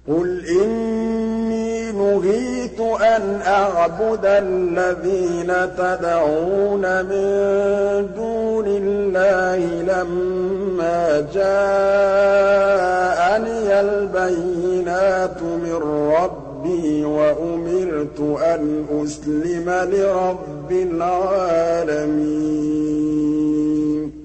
قُلْ إِنِّي نُهِيتُ أَنْ أَعْبُدَ الَّذِينَ تَدْعُونَ مِن دُونِ اللَّهِ لَمَّا جَاءَنِيَ الْبَيِّنَاتُ مِن رَّبِّي وَأُمِرْتُ أَنْ أُسْلِمَ لِرَبِّ الْعَالَمِينَ